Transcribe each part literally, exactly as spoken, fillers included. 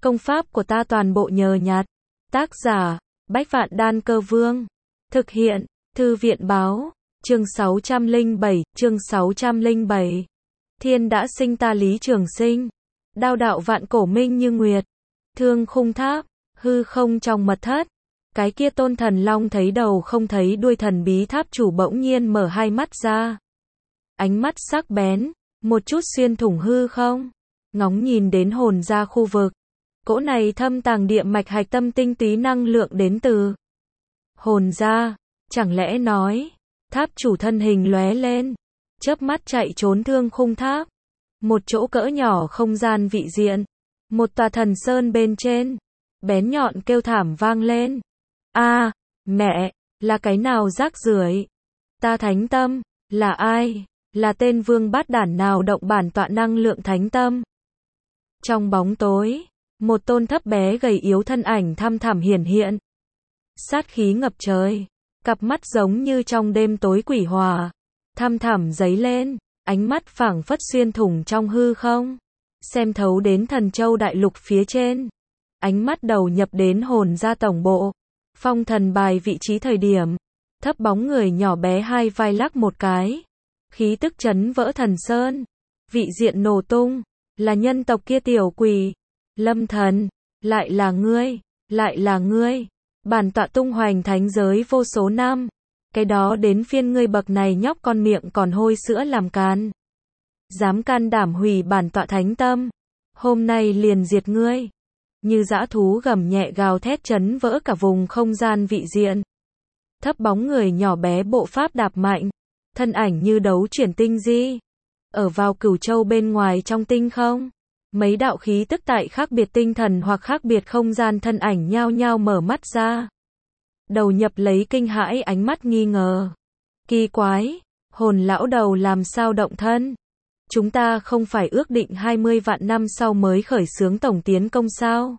Công pháp của ta toàn bộ nhờ nhặt. Tác giả, Bách Vạn Đan Cơ Vương. Thực hiện, Thư viện Báo. Chương sáu trăm lẻ bảy, chương sáu trăm lẻ bảy. Thiên đã sinh ta Lý Trường Sinh. Đao đạo vạn cổ minh như nguyệt. Thương khung tháp, hư không trong mật thất. Cái kia Tôn Thần Long thấy đầu không thấy đuôi thần bí tháp chủ bỗng nhiên mở hai mắt ra. Ánh mắt sắc bén, một chút xuyên thủng hư không. Ngóng nhìn đến hồn ra khu vực. Cỗ này thâm tàng địa mạch hạch tâm tinh túy năng lượng đến từ hồn ra, chẳng lẽ nói, tháp chủ thân hình lóe lên, chớp mắt chạy trốn thương khung tháp. Một chỗ cỡ nhỏ không gian vị diện, một tòa thần sơn bên trên, bén nhọn kêu thảm vang lên. A, mẹ, là cái nào rác rưởi? Ta thánh tâm, là ai? Là tên vương bát đản nào động bản tọa năng lượng thánh tâm? Trong bóng tối, một tôn thấp bé gầy yếu thân ảnh thăm thẳm hiển hiện. Sát khí ngập trời, cặp mắt giống như trong đêm tối quỷ hòa, thăm thẳm giấy lên, ánh mắt phảng phất xuyên thủng trong hư không, xem thấu đến thần châu đại lục phía trên. Ánh mắt đầu nhập đến hồn ra tổng bộ, phong thần bài vị trí thời điểm, thấp bóng người nhỏ bé hai vai lắc một cái, khí tức chấn vỡ thần sơn, vị diện nổ tung, là nhân tộc kia tiểu quỷ. Lâm Thần, lại là ngươi, lại là ngươi. Bản tọa tung hoành thánh giới vô số năm, cái đó đến phiên ngươi bậc này nhóc con miệng còn hôi sữa làm can. Dám can đảm hủy bản tọa thánh tâm, hôm nay liền diệt ngươi. Như dã thú gầm nhẹ gào thét chấn vỡ cả vùng không gian vị diện. Thấp bóng người nhỏ bé bộ pháp đạp mạnh, thân ảnh như đấu chuyển tinh di. Ở vào Cửu Châu bên ngoài trong tinh không. Mấy đạo khí tức tại khác biệt tinh thần hoặc khác biệt không gian thân ảnh nhao nhao mở mắt ra. Đầu nhập lấy kinh hãi ánh mắt nghi ngờ. Kỳ quái, hồn lão đầu làm sao động thân? Chúng ta không phải ước định hai mươi vạn năm sau mới khởi xướng tổng tiến công sao?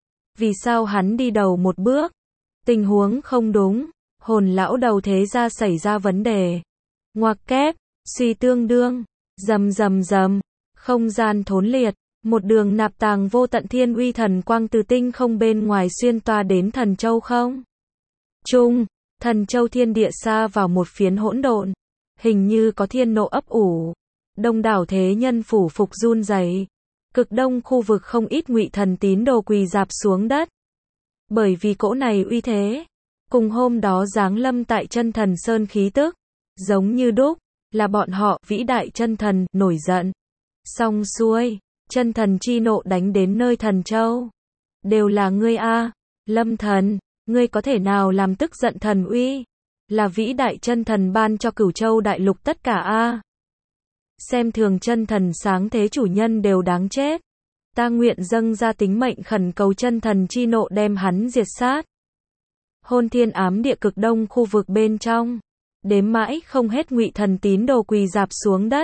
Vì sao hắn đi đầu một bước? Tình huống không đúng, hồn lão đầu thế ra xảy ra vấn đề. Ngoặc kép, suy tương đương, rầm rầm rầm, không gian thốn liệt. Một đường nạp tàng vô tận thiên uy thần quang từ tinh không bên ngoài xuyên toa đến thần châu không. Trung, thần châu thiên địa xa vào một phiến hỗn độn, hình như có thiên nộ ấp ủ. Đông đảo thế nhân phủ phục run rẩy. Cực đông khu vực không ít ngụy thần tín đồ quỳ rạp xuống đất. Bởi vì cỗ này uy thế, cùng hôm đó giáng lâm tại chân thần sơn khí tức, giống như đúc, là bọn họ vĩ đại chân thần nổi giận. Xong xuôi. Chân thần chi nộ đánh đến nơi thần châu. Đều là ngươi a, Lâm Thần, ngươi có thể nào làm tức giận thần uy? Là vĩ đại chân thần ban cho Cửu Châu đại lục tất cả a. Xem thường chân thần sáng thế chủ nhân đều đáng chết. Ta nguyện dâng ra tính mệnh khẩn cầu chân thần chi nộ đem hắn diệt sát. Hôn thiên ám địa cực đông khu vực bên trong, đếm mãi không hết ngụy thần tín đồ quỳ rạp xuống đất.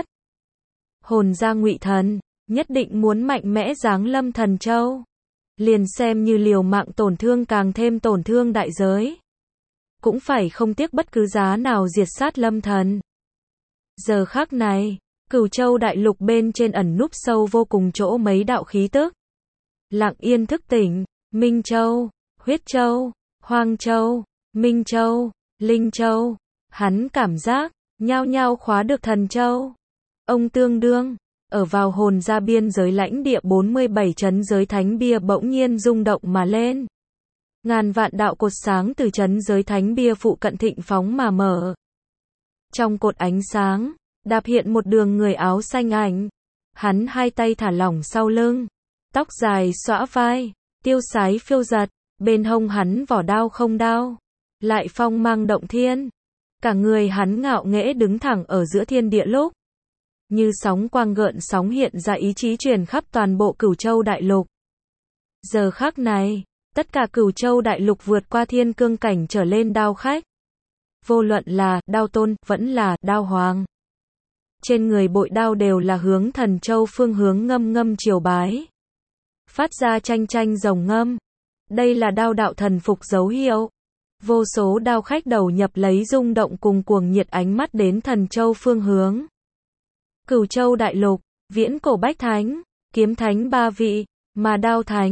Hồn ra ngụy thần nhất định muốn mạnh mẽ giáng lâm thần châu. Liền xem như liều mạng tổn thương càng thêm tổn thương đại giới. Cũng phải không tiếc bất cứ giá nào diệt sát lâm thần. Giờ khắc này, Cửu Châu đại lục bên trên ẩn núp sâu vô cùng chỗ mấy đạo khí tức. Lặng yên thức tỉnh, Minh Châu, Huyết Châu, Hoang Châu, Minh Châu, Linh Châu. Hắn cảm giác, nhao nhao khóa được thần châu. Ông tương đương. Ở vào hồn ra biên giới lãnh địa bốn mươi bảy trấn giới thánh bia bỗng nhiên rung động mà lên. Ngàn vạn đạo cột sáng từ trấn giới thánh bia phụ cận thịnh phóng mà mở. Trong cột ánh sáng, đạp hiện một đường người áo xanh ảnh. Hắn hai tay thả lỏng sau lưng, tóc dài xõa vai, tiêu sái phiêu giật, bên hông hắn vỏ đao không đao, lại phong mang động thiên. Cả người hắn ngạo nghễ đứng thẳng ở giữa thiên địa lúc. Như sóng quang gợn sóng hiện ra ý chí truyền khắp toàn bộ Cửu Châu đại lục. Giờ khắc này, tất cả Cửu Châu đại lục vượt qua thiên cương cảnh trở lên đao khách. Vô luận là đao tôn, vẫn là đao hoàng. Trên người bội đao đều là hướng thần châu phương hướng ngâm ngâm triều bái. Phát ra tranh tranh rồng ngâm. Đây là đao đạo thần phục dấu hiệu. Vô số đao khách đầu nhập lấy rung động cùng cuồng nhiệt ánh mắt đến thần châu phương hướng. Cửu Châu đại lục, viễn cổ bách thánh, kiếm thánh ba vị, mà đao thánh,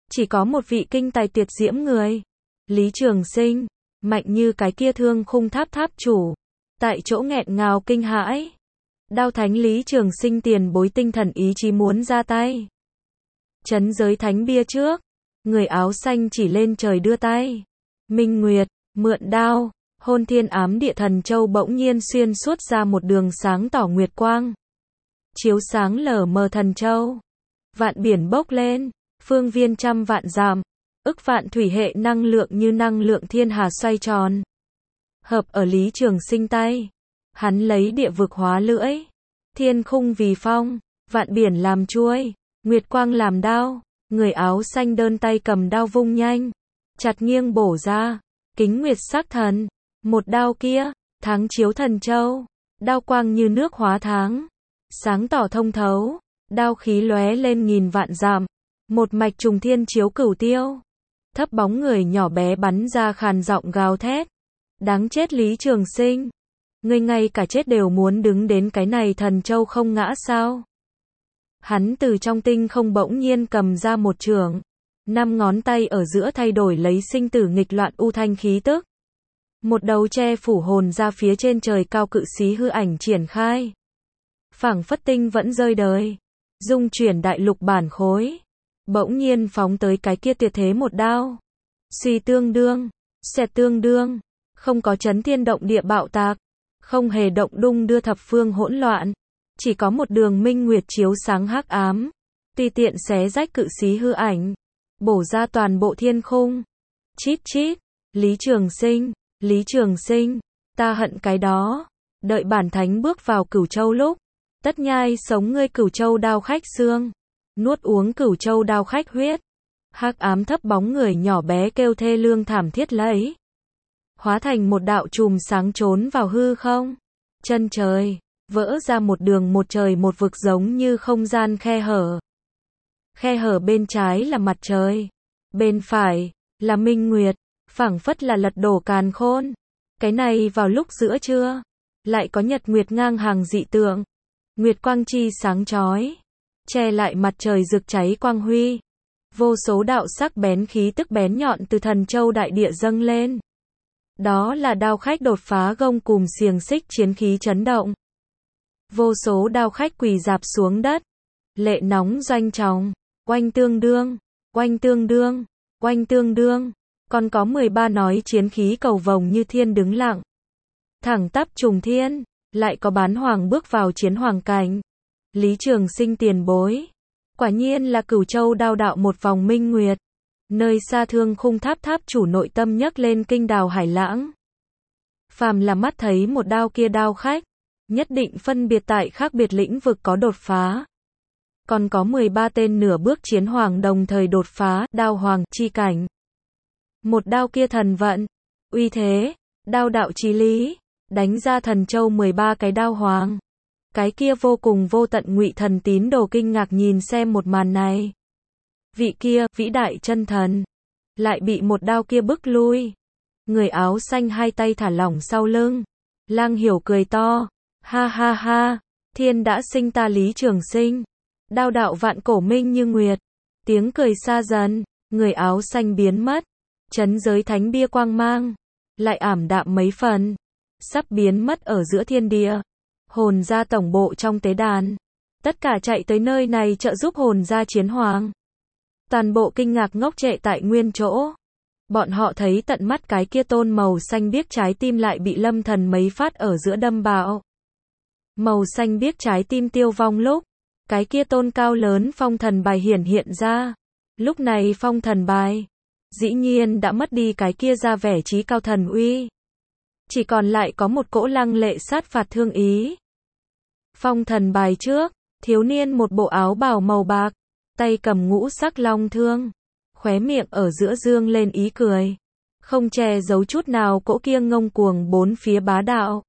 Chỉ có một vị kinh tài tuyệt diễm người. Lý Trường Sinh, mạnh như cái kia thương khung tháp tháp chủ. Tại chỗ nghẹn ngào kinh hãi. Đao thánh Lý Trường Sinh tiền bối tinh thần ý chí muốn ra tay. Chấn giới thánh bia trước. Người áo xanh chỉ lên trời đưa tay. Minh Nguyệt, mượn đao. Hôn thiên ám địa thần châu bỗng nhiên xuyên suốt ra một đường sáng tỏ nguyệt quang. Chiếu sáng lở mờ thần châu. Vạn biển bốc lên. Phương viên trăm vạn dặm. Ức vạn thủy hệ năng lượng như năng lượng thiên hà xoay tròn. Hợp ở Lý Trường Sinh tay. Hắn lấy địa vực hóa lưỡi. Thiên khung vì phong. Vạn biển làm chuôi. Nguyệt quang làm đao. Người áo xanh đơn tay cầm đao vung nhanh. Chặt nghiêng bổ ra. Kính nguyệt sắc thần. Một đao kia. Tháng chiếu thần châu. Đao quang như nước hóa tháng. Sáng tỏ thông thấu. Đao khí lóe lên nghìn vạn dặm. Một mạch trùng thiên chiếu cửu tiêu. Thấp bóng người nhỏ bé bắn ra khàn giọng gào thét. Đáng chết Lý Trường Sinh. Ngươi ngay cả chết đều muốn đứng đến cái này thần châu không ngã sao? Hắn từ trong tinh không bỗng nhiên cầm ra một chưởng. Năm ngón tay ở giữa thay đổi lấy sinh tử nghịch loạn u thanh khí tức. Một đầu che phủ hồn ra phía trên trời cao cự xí hư ảnh triển khai. Phảng phất tinh vẫn rơi đời. Dung chuyển đại lục bản khối. Bỗng nhiên phóng tới cái kia tuyệt thế một đao. Suy tương đương. Xẹt tương đương. Không có chấn thiên động địa bạo tạc. Không hề động đung đưa thập phương hỗn loạn. Chỉ có một đường minh nguyệt chiếu sáng hắc ám. Tùy tiện xé rách cự xí hư ảnh. Bổ ra toàn bộ thiên khung. Chít chít. Lý Trường Sinh. Lý Trường Sinh. Ta hận cái đó. Đợi bản thánh bước vào Cửu Châu lúc. Tất nhai sống ngươi Cửu Châu đao khách xương. Nuốt uống Cửu Châu đao khách huyết. Hắc ám thấp bóng người nhỏ bé kêu thê lương thảm thiết lấy. Hóa thành một đạo chùm sáng trốn vào hư không. Chân trời. Vỡ ra một đường một trời một vực giống như không gian khe hở. Khe hở bên trái là mặt trời. Bên phải là minh nguyệt. Phảng phất là lật đổ càn khôn. Cái này vào lúc giữa trưa. Lại có nhật nguyệt ngang hàng dị tượng. Nguyệt quang chi sáng chói. Che lại mặt trời rực cháy quang huy. Vô số đạo sắc bén khí tức bén nhọn từ thần châu đại địa dâng lên. Đó là đao khách đột phá gông cùm xiềng xích chiến khí chấn động. Vô số đao khách quỳ rạp xuống đất. Lệ nóng doanh tròng. Oanh tương đương. Oanh tương đương. Oanh tương đương. Còn có mười ba nói chiến khí cầu vồng như thiên đứng lặng. Thẳng tắp trùng thiên. Lại có bán hoàng bước vào chiến hoàng cảnh. Lý Trường Sinh tiền bối. Quả nhiên là Cửu Châu đao đạo một vòng minh nguyệt. Nơi xa thương khung tháp tháp chủ nội tâm nhấc lên kinh đào hải lãng. Phàm là mắt thấy một đao kia đao khách. Nhất định phân biệt tại khác biệt lĩnh vực có đột phá. Còn có mười ba tên nửa bước chiến hoàng đồng thời đột phá đao hoàng chi cảnh. Một đao kia thần vận. Uy thế. Đao đạo chí lý. Đánh ra thần châu mười ba cái đao hoàng. Cái kia vô cùng vô tận ngụy thần tín đồ kinh ngạc nhìn xem một màn này. Vị kia, vĩ đại chân thần. Lại bị một đao kia bức lui. Người áo xanh hai tay thả lỏng sau lưng. Lang Hiểu cười to. Ha ha ha. Thiên đã sinh ta Lý Trường Sinh. Đao đạo vạn cổ minh như nguyệt. Tiếng cười xa dần. Người áo xanh biến mất. Chấn giới thánh bia quang mang. Lại ảm đạm mấy phần. Sắp biến mất ở giữa thiên địa. Hồn gia tổng bộ trong tế đàn. Tất cả chạy tới nơi này trợ giúp hồn gia chiến hoàng. Toàn bộ kinh ngạc ngốc trệ tại nguyên chỗ. Bọn họ thấy tận mắt cái kia tôn màu xanh biếc trái tim lại bị lâm thần mấy phát ở giữa đâm bạo. Màu xanh biếc trái tim tiêu vong lúc. Cái kia tôn cao lớn phong thần bài hiển hiện ra. Lúc này phong thần bài. Dĩ nhiên đã mất đi cái kia ra vẻ trí cao thần uy. Chỉ còn lại có một cỗ lăng lệ sát phạt thương ý. Phong thần bài trước. Thiếu niên một bộ áo bào màu bạc. Tay cầm ngũ sắc long thương. Khóe miệng ở giữa dương lên ý cười. Không che giấu chút nào cỗ kia ngông cuồng bốn phía bá đạo.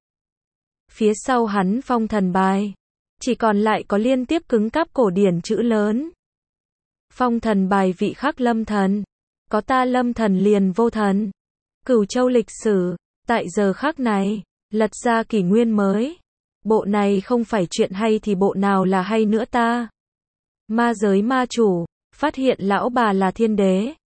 Phía sau hắn phong thần bài. Chỉ còn lại có liên tiếp cứng cáp cổ điển chữ lớn. Phong thần bài vị khắc lâm thần. Có ta lâm thần liền vô thần. Cửu Châu lịch sử. Tại giờ khắc này. Lật ra kỷ nguyên mới. Bộ này không phải chuyện hay thì bộ nào là hay nữa ta. Ma giới ma chủ. phát hiện lão bà là thiên đế.